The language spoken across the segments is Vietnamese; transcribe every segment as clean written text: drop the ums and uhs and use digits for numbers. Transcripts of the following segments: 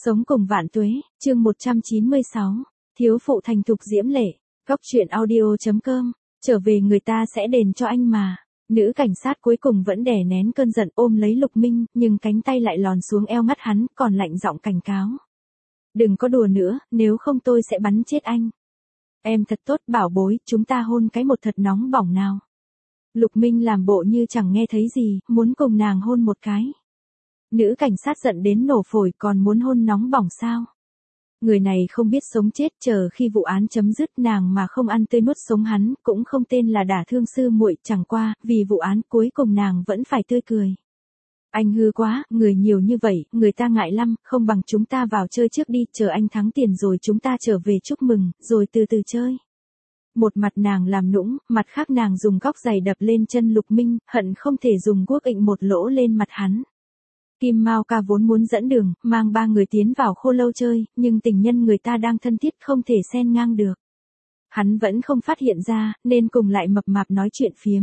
Sống cùng vạn tuế, chương 196. Thiếu phụ thành thục diễm lệ. Góc truyện audio.com. Trở về người ta sẽ đền cho anh mà. Nữ cảnh sát cuối cùng vẫn đè nén cơn giận ôm lấy Lục Minh, nhưng cánh tay lại lòn xuống eo mắt hắn, còn lạnh giọng cảnh cáo. Đừng có đùa nữa, nếu không tôi sẽ bắn chết anh. Em thật tốt bảo bối, chúng ta hôn cái một thật nóng bỏng nào. Lục Minh làm bộ như chẳng nghe thấy gì, muốn cùng nàng hôn một cái. Nữ cảnh sát giận đến nổ phổi, còn muốn hôn nóng bỏng sao? Người này không biết sống chết, chờ khi vụ án chấm dứt nàng mà không ăn tươi nuốt sống hắn, cũng không tên là đả thương sư muội, chẳng qua, vì vụ án cuối cùng nàng vẫn phải tươi cười. Anh hư quá, người nhiều như vậy, người ta ngại lắm, không bằng chúng ta vào chơi trước đi, chờ anh thắng tiền rồi chúng ta trở về chúc mừng, rồi từ từ chơi. Một mặt nàng làm nũng, mặt khác nàng dùng góc giày đập lên chân Lục Minh, hận không thể dùng guốc ịnh một lỗ lên mặt hắn. Kim Mao ca vốn muốn dẫn đường, mang ba người tiến vào Khô Lâu chơi, nhưng tình nhân người ta đang thân thiết không thể xen ngang được. Hắn vẫn không phát hiện ra, nên cùng lại mập mạp nói chuyện phiếm.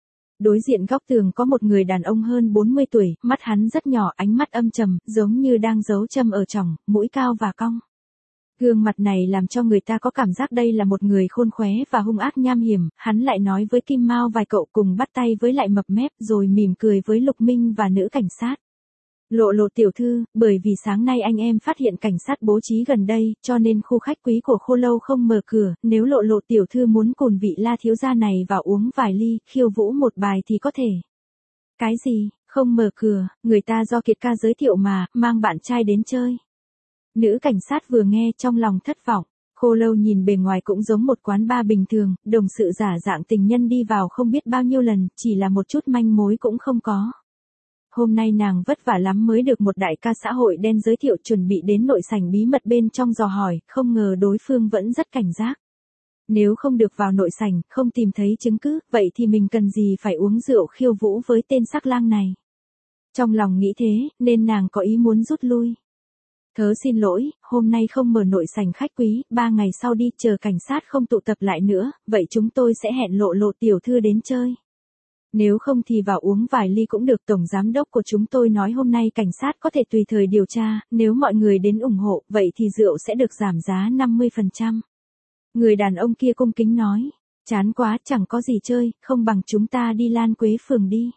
Đối diện góc tường có một người đàn ông hơn 40 tuổi, mắt hắn rất nhỏ, ánh mắt âm trầm, giống như đang giấu châm ở trỏng, mũi cao và cong. Gương mặt này làm cho người ta có cảm giác đây là một người khôn khéo và hung ác nham hiểm, hắn lại nói với Kim Mao vài cậu cùng bắt tay với lại mập mép rồi mỉm cười với Lục Minh và nữ cảnh sát. Lộ Lộ tiểu thư, bởi vì sáng nay anh em phát hiện cảnh sát bố trí gần đây, cho nên khu khách quý của Khô Lâu không mở cửa, nếu Lộ Lộ tiểu thư muốn cùng vị La thiếu gia này vào uống vài ly, khiêu vũ một bài thì có thể. Cái gì, không mở cửa, người ta do Kiệt ca giới thiệu mà, mang bạn trai đến chơi. Nữ cảnh sát vừa nghe trong lòng thất vọng. Khô Lâu nhìn bề ngoài cũng giống một quán bar bình thường, đồng sự giả dạng tình nhân đi vào không biết bao nhiêu lần, chỉ là một chút manh mối cũng không có. Hôm nay nàng vất vả lắm mới được một đại ca xã hội đen giới thiệu, chuẩn bị đến nội sảnh bí mật bên trong dò hỏi, không ngờ đối phương vẫn rất cảnh giác. Nếu không được vào nội sảnh, không tìm thấy chứng cứ, vậy thì mình cần gì phải uống rượu khiêu vũ với tên sắc lang này. Trong lòng nghĩ thế, nên nàng có ý muốn rút lui. Thớ xin lỗi, hôm nay không mở nội sảnh khách quý, 3 ngày sau đi, chờ cảnh sát không tụ tập lại nữa, vậy chúng tôi sẽ hẹn Lộ Lộ tiểu thư đến chơi. Nếu không thì vào uống vài ly cũng được, tổng giám đốc của chúng tôi nói hôm nay cảnh sát có thể tùy thời điều tra, nếu mọi người đến ủng hộ, vậy thì rượu sẽ được giảm giá 50%. Người đàn ông kia cung kính nói, chán quá, chẳng có gì chơi, không bằng chúng ta đi Lan Quế phường đi.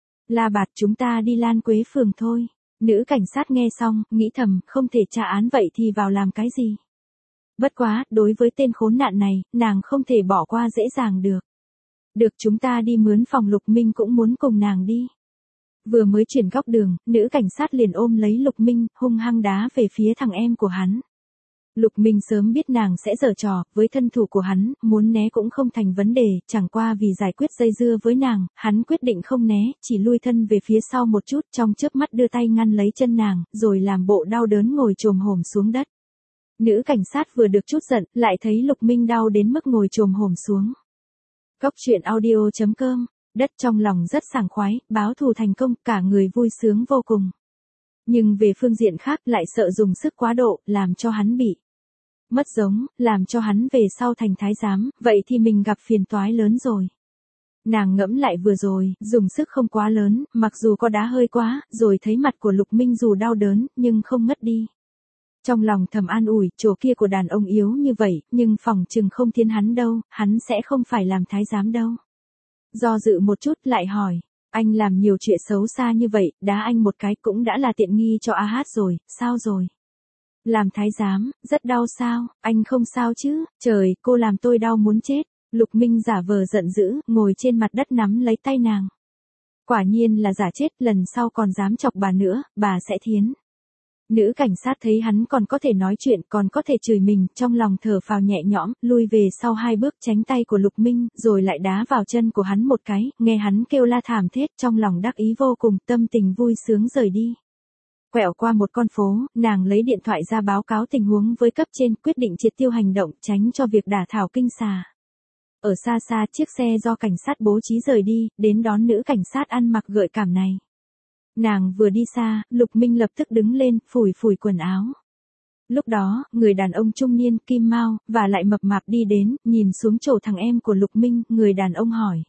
La Bạt, chúng ta đi Lan Quế phường thôi. Nữ cảnh sát nghe xong, nghĩ thầm, không thể tra án vậy thì vào làm cái gì. Bất quá, đối với tên khốn nạn này, nàng không thể bỏ qua dễ dàng được. Được, chúng ta đi mướn phòng. Lục Minh cũng muốn cùng nàng đi. Vừa mới chuyển góc đường, nữ cảnh sát liền ôm lấy Lục Minh, hung hăng đá về phía thằng em của hắn. Lục Minh sớm biết nàng sẽ giở trò, với thân thủ của hắn, muốn né cũng không thành vấn đề, chẳng qua vì giải quyết dây dưa với nàng, hắn quyết định không né, chỉ lui thân về phía sau một chút, trong chớp mắt đưa tay ngăn lấy chân nàng, rồi làm bộ đau đớn ngồi chồm hổm xuống đất. Nữ cảnh sát vừa được chút giận, lại thấy Lục Minh đau đến mức ngồi chồm hổm xuống. Góc truyện audio.com, đất trong lòng rất sảng khoái, báo thù thành công, cả người vui sướng vô cùng. Nhưng về phương diện khác lại sợ dùng sức quá độ, làm cho hắn bị mất giống, làm cho hắn về sau thành thái giám, vậy thì mình gặp phiền toái lớn rồi. Nàng ngẫm lại vừa rồi, dùng sức không quá lớn, mặc dù có đá hơi quá, rồi thấy mặt của Lục Minh dù đau đớn, nhưng không ngất đi. Trong lòng thầm an ủi, chỗ kia của đàn ông yếu như vậy, nhưng phòng chừng không thiến hắn đâu, hắn sẽ không phải làm thái giám đâu. Do dự một chút lại hỏi, anh làm nhiều chuyện xấu xa như vậy, đá anh một cái cũng đã là tiện nghi cho AH rồi, sao rồi? Làm thái giám, rất đau sao, anh không sao chứ, trời, cô làm tôi đau muốn chết. Lục Minh giả vờ giận dữ, ngồi trên mặt đất nắm lấy tay nàng. Quả nhiên là giả chết, lần sau còn dám chọc bà nữa, bà sẽ thiến. Nữ cảnh sát thấy hắn còn có thể nói chuyện, còn có thể chửi mình, trong lòng thở phào nhẹ nhõm, lui về sau 2 bước tránh tay của Lục Minh, rồi lại đá vào chân của hắn một cái, nghe hắn kêu la thảm thiết, trong lòng đắc ý vô cùng, tâm tình vui sướng rời đi. Quẹo qua một con phố, nàng lấy điện thoại ra báo cáo tình huống với cấp trên, quyết định triệt tiêu hành động, tránh cho việc đả thảo kinh xà. Ở xa xa, chiếc xe do cảnh sát bố trí rời đi, đến đón nữ cảnh sát ăn mặc gợi cảm này. Nàng vừa đi xa, Lục Minh lập tức đứng lên, phủi phủi quần áo. Lúc đó, người đàn ông trung niên, Kim Mao, và lại mập mạp đi đến, nhìn xuống chỗ thằng em của Lục Minh, người đàn ông hỏi.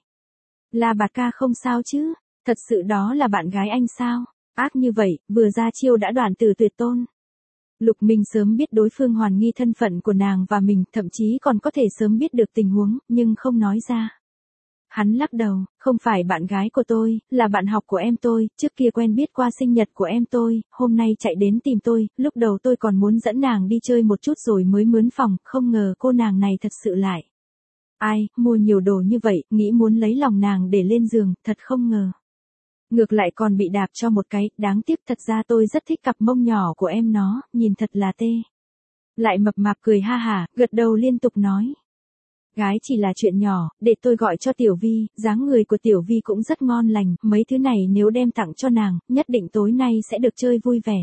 La Bạt ca không sao chứ, thật sự đó là bạn gái anh sao? Ác như vậy, vừa ra chiêu đã đoạn tử tuyệt tôn. Lục Minh sớm biết đối phương hoài nghi thân phận của nàng và mình, thậm chí còn có thể sớm biết được tình huống, nhưng không nói ra. Hắn lắc đầu, không phải bạn gái của tôi, là bạn học của em tôi, trước kia quen biết qua sinh nhật của em tôi, hôm nay chạy đến tìm tôi, lúc đầu tôi còn muốn dẫn nàng đi chơi một chút rồi mới mướn phòng, không ngờ cô nàng này thật sự lại. Ai, mua nhiều đồ như vậy, nghĩ muốn lấy lòng nàng để lên giường, thật không ngờ. Ngược lại còn bị đạp cho một cái, đáng tiếc thật ra tôi rất thích cặp mông nhỏ của em nó, nhìn thật là tê. Lại mập mạp cười ha hả, gật đầu liên tục nói. Gái chỉ là chuyện nhỏ, để tôi gọi cho Tiểu Vi, dáng người của Tiểu Vi cũng rất ngon lành, mấy thứ này nếu đem tặng cho nàng, nhất định tối nay sẽ được chơi vui vẻ.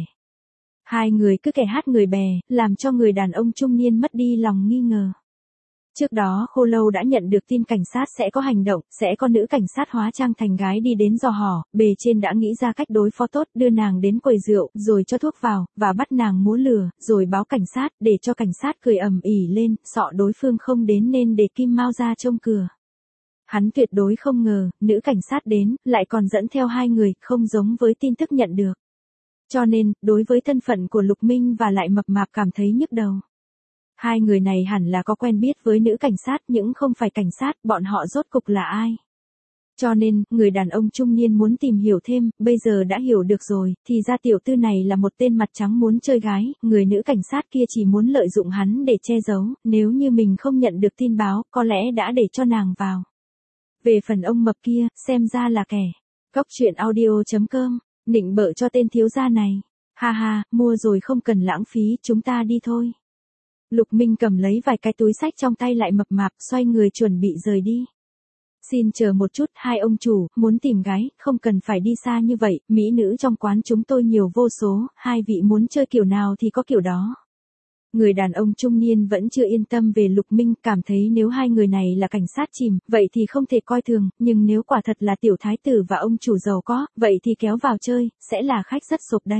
Hai người cứ kẻ hát người bè, làm cho người đàn ông trung niên mất đi lòng nghi ngờ. Trước đó Khô Lâu đã nhận được tin cảnh sát sẽ có hành động, sẽ có nữ cảnh sát hóa trang thành gái đi đến dò hỏi, bề trên đã nghĩ ra cách đối phó tốt, đưa nàng đến quầy rượu, rồi cho thuốc vào, và bắt nàng múa lừa, rồi báo cảnh sát, để cho cảnh sát cười ầm ĩ lên, sợ đối phương không đến nên để Kim Mao ra trông cửa. Hắn tuyệt đối không ngờ, nữ cảnh sát đến, lại còn dẫn theo hai người, không giống với tin tức nhận được. Cho nên, đối với thân phận của Lục Minh và lại mập mạp cảm thấy nhức đầu. Hai người này hẳn là có quen biết với nữ cảnh sát nhưng không phải cảnh sát, bọn họ rốt cục là ai. Cho nên, người đàn ông trung niên muốn tìm hiểu thêm, bây giờ đã hiểu được rồi, thì ra tiểu tư này là một tên mặt trắng muốn chơi gái, người nữ cảnh sát kia chỉ muốn lợi dụng hắn để che giấu, nếu như mình không nhận được tin báo, có lẽ đã để cho nàng vào. Về phần ông mập kia, xem ra là kẻ. Cóc truyện audio.com, nịnh bợ cho tên thiếu gia này. Ha ha, mua rồi không cần lãng phí, chúng ta đi thôi. Lục Minh cầm lấy vài cái túi xách trong tay lại mập mạp, xoay người chuẩn bị rời đi. Xin chờ một chút, hai ông chủ, muốn tìm gái, không cần phải đi xa như vậy, mỹ nữ trong quán chúng tôi nhiều vô số, hai vị muốn chơi kiểu nào thì có kiểu đó. Người đàn ông trung niên vẫn chưa yên tâm về Lục Minh, cảm thấy nếu hai người này là cảnh sát chìm, vậy thì không thể coi thường, nhưng nếu quả thật là tiểu thái tử và ông chủ giàu có, vậy thì kéo vào chơi, sẽ là khách rất sộp đây.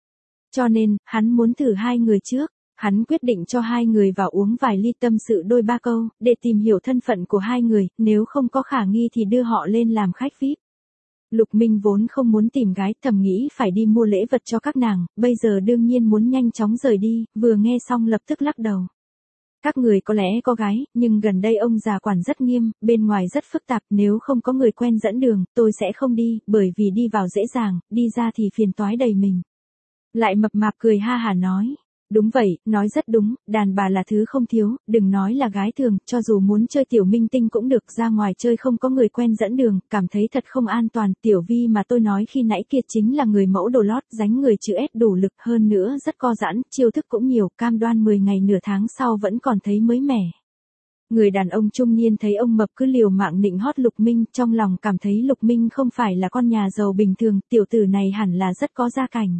Cho nên, hắn muốn thử hai người trước. Hắn quyết định cho hai người vào uống vài ly tâm sự đôi ba câu, để tìm hiểu thân phận của hai người, nếu không có khả nghi thì đưa họ lên làm khách VIP. Lục Minh vốn không muốn tìm gái, thầm nghĩ phải đi mua lễ vật cho các nàng, bây giờ đương nhiên muốn nhanh chóng rời đi, vừa nghe xong lập tức lắc đầu. Các người có lẽ có gái, nhưng gần đây ông già quản rất nghiêm, bên ngoài rất phức tạp, nếu không có người quen dẫn đường, tôi sẽ không đi, bởi vì đi vào dễ dàng, đi ra thì phiền toái đầy mình. Lại mập mạp cười ha hả nói. Đúng vậy, nói rất đúng, đàn bà là thứ không thiếu, đừng nói là gái thường, cho dù muốn chơi tiểu minh tinh cũng được, ra ngoài chơi không có người quen dẫn đường, cảm thấy thật không an toàn, Tiểu Vi mà tôi nói khi nãy kia chính là người mẫu đồ lót, dáng người chữ S đủ lực, hơn nữa rất co giãn, chiêu thức cũng nhiều, cam đoan 10 ngày nửa tháng sau vẫn còn thấy mới mẻ. Người đàn ông trung niên thấy ông mập cứ liều mạng nịnh hót Lục Minh, trong lòng cảm thấy Lục Minh không phải là con nhà giàu bình thường, tiểu tử này hẳn là rất có gia cảnh.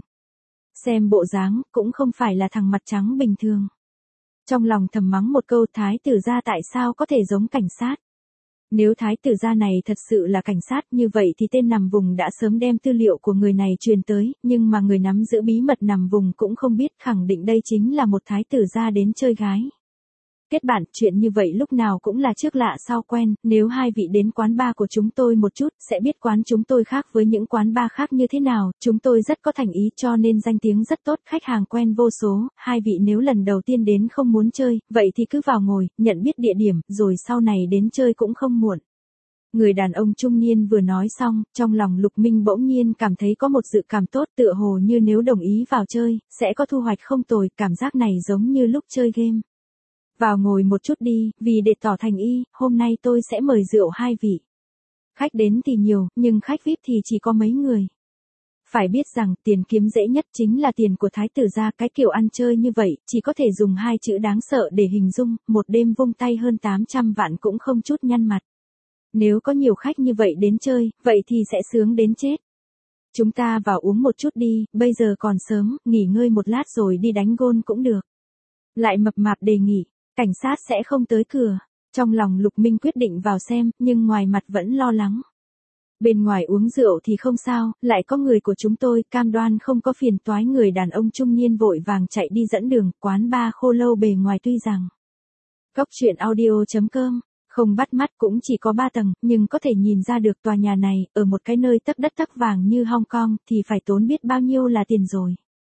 Xem bộ dáng, cũng không phải là thằng mặt trắng bình thường. Trong lòng thầm mắng một câu thái tử gia tại sao có thể giống cảnh sát. Nếu thái tử gia này thật sự là cảnh sát như vậy thì tên nằm vùng đã sớm đem tư liệu của người này truyền tới, nhưng mà người nắm giữ bí mật nằm vùng cũng không biết, khẳng định đây chính là một thái tử gia đến chơi gái. Kết bạn, chuyện như vậy lúc nào cũng là trước lạ sau quen, nếu hai vị đến quán bar của chúng tôi một chút, sẽ biết quán chúng tôi khác với những quán bar khác như thế nào, chúng tôi rất có thành ý cho nên danh tiếng rất tốt, khách hàng quen vô số, hai vị nếu lần đầu tiên đến không muốn chơi, vậy thì cứ vào ngồi, nhận biết địa điểm, rồi sau này đến chơi cũng không muộn. Người đàn ông trung niên vừa nói xong, trong lòng Lục Minh bỗng nhiên cảm thấy có một dự cảm tốt, tựa hồ như nếu đồng ý vào chơi, sẽ có thu hoạch không tồi, cảm giác này giống như lúc chơi game. Vào ngồi một chút đi, vì để tỏ thành ý, hôm nay tôi sẽ mời rượu hai vị. Khách đến thì nhiều, nhưng khách VIP thì chỉ có mấy người. Phải biết rằng, tiền kiếm dễ nhất chính là tiền của thái tử gia, cái kiểu ăn chơi như vậy, chỉ có thể dùng hai chữ đáng sợ để hình dung, một đêm vung tay hơn 800 vạn cũng không chút nhăn mặt. Nếu có nhiều khách như vậy đến chơi, vậy thì sẽ sướng đến chết. Chúng ta vào uống một chút đi, bây giờ còn sớm, nghỉ ngơi một lát rồi đi đánh gôn cũng được. Lại mập mạp đề nghị. Cảnh sát sẽ không tới cửa. Trong lòng Lục Minh quyết định vào xem, nhưng ngoài mặt vẫn lo lắng. Bên ngoài uống rượu thì không sao, lại có người của chúng tôi, cam đoan không có phiền toái. Người đàn ông trung niên vội vàng chạy đi dẫn đường, quán bar Khô Lâu bề ngoài tuy rằng. Cóc truyện audio.com, không bắt mắt cũng chỉ có 3 tầng, nhưng có thể nhìn ra được tòa nhà này, ở một cái nơi tấp đất tấp vàng như Hong Kong, thì phải tốn biết bao nhiêu là tiền rồi.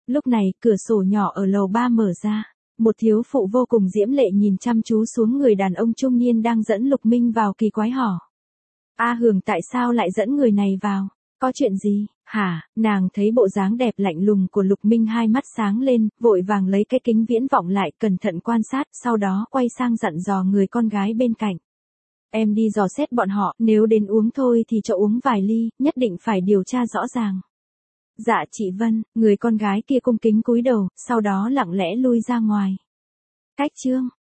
Lúc này, cửa sổ nhỏ ở lầu 3 mở ra. Một thiếu phụ vô cùng diễm lệ nhìn chăm chú xuống người đàn ông trung niên đang dẫn Lục Minh vào, kỳ quái hỏi. A Hường, tại sao lại dẫn người này vào? Có chuyện gì? Hả? Nàng thấy bộ dáng đẹp lạnh lùng của Lục Minh, hai mắt sáng lên, vội vàng lấy cái kính viễn vọng lại, cẩn thận quan sát, sau đó quay sang dặn dò người con gái bên cạnh. Em đi dò xét bọn họ, nếu đến uống thôi thì cho uống vài ly, nhất định phải điều tra rõ ràng. Dạ chị Vân, người con gái kia cung kính cúi đầu, sau đó lặng lẽ lui ra ngoài. Cách chương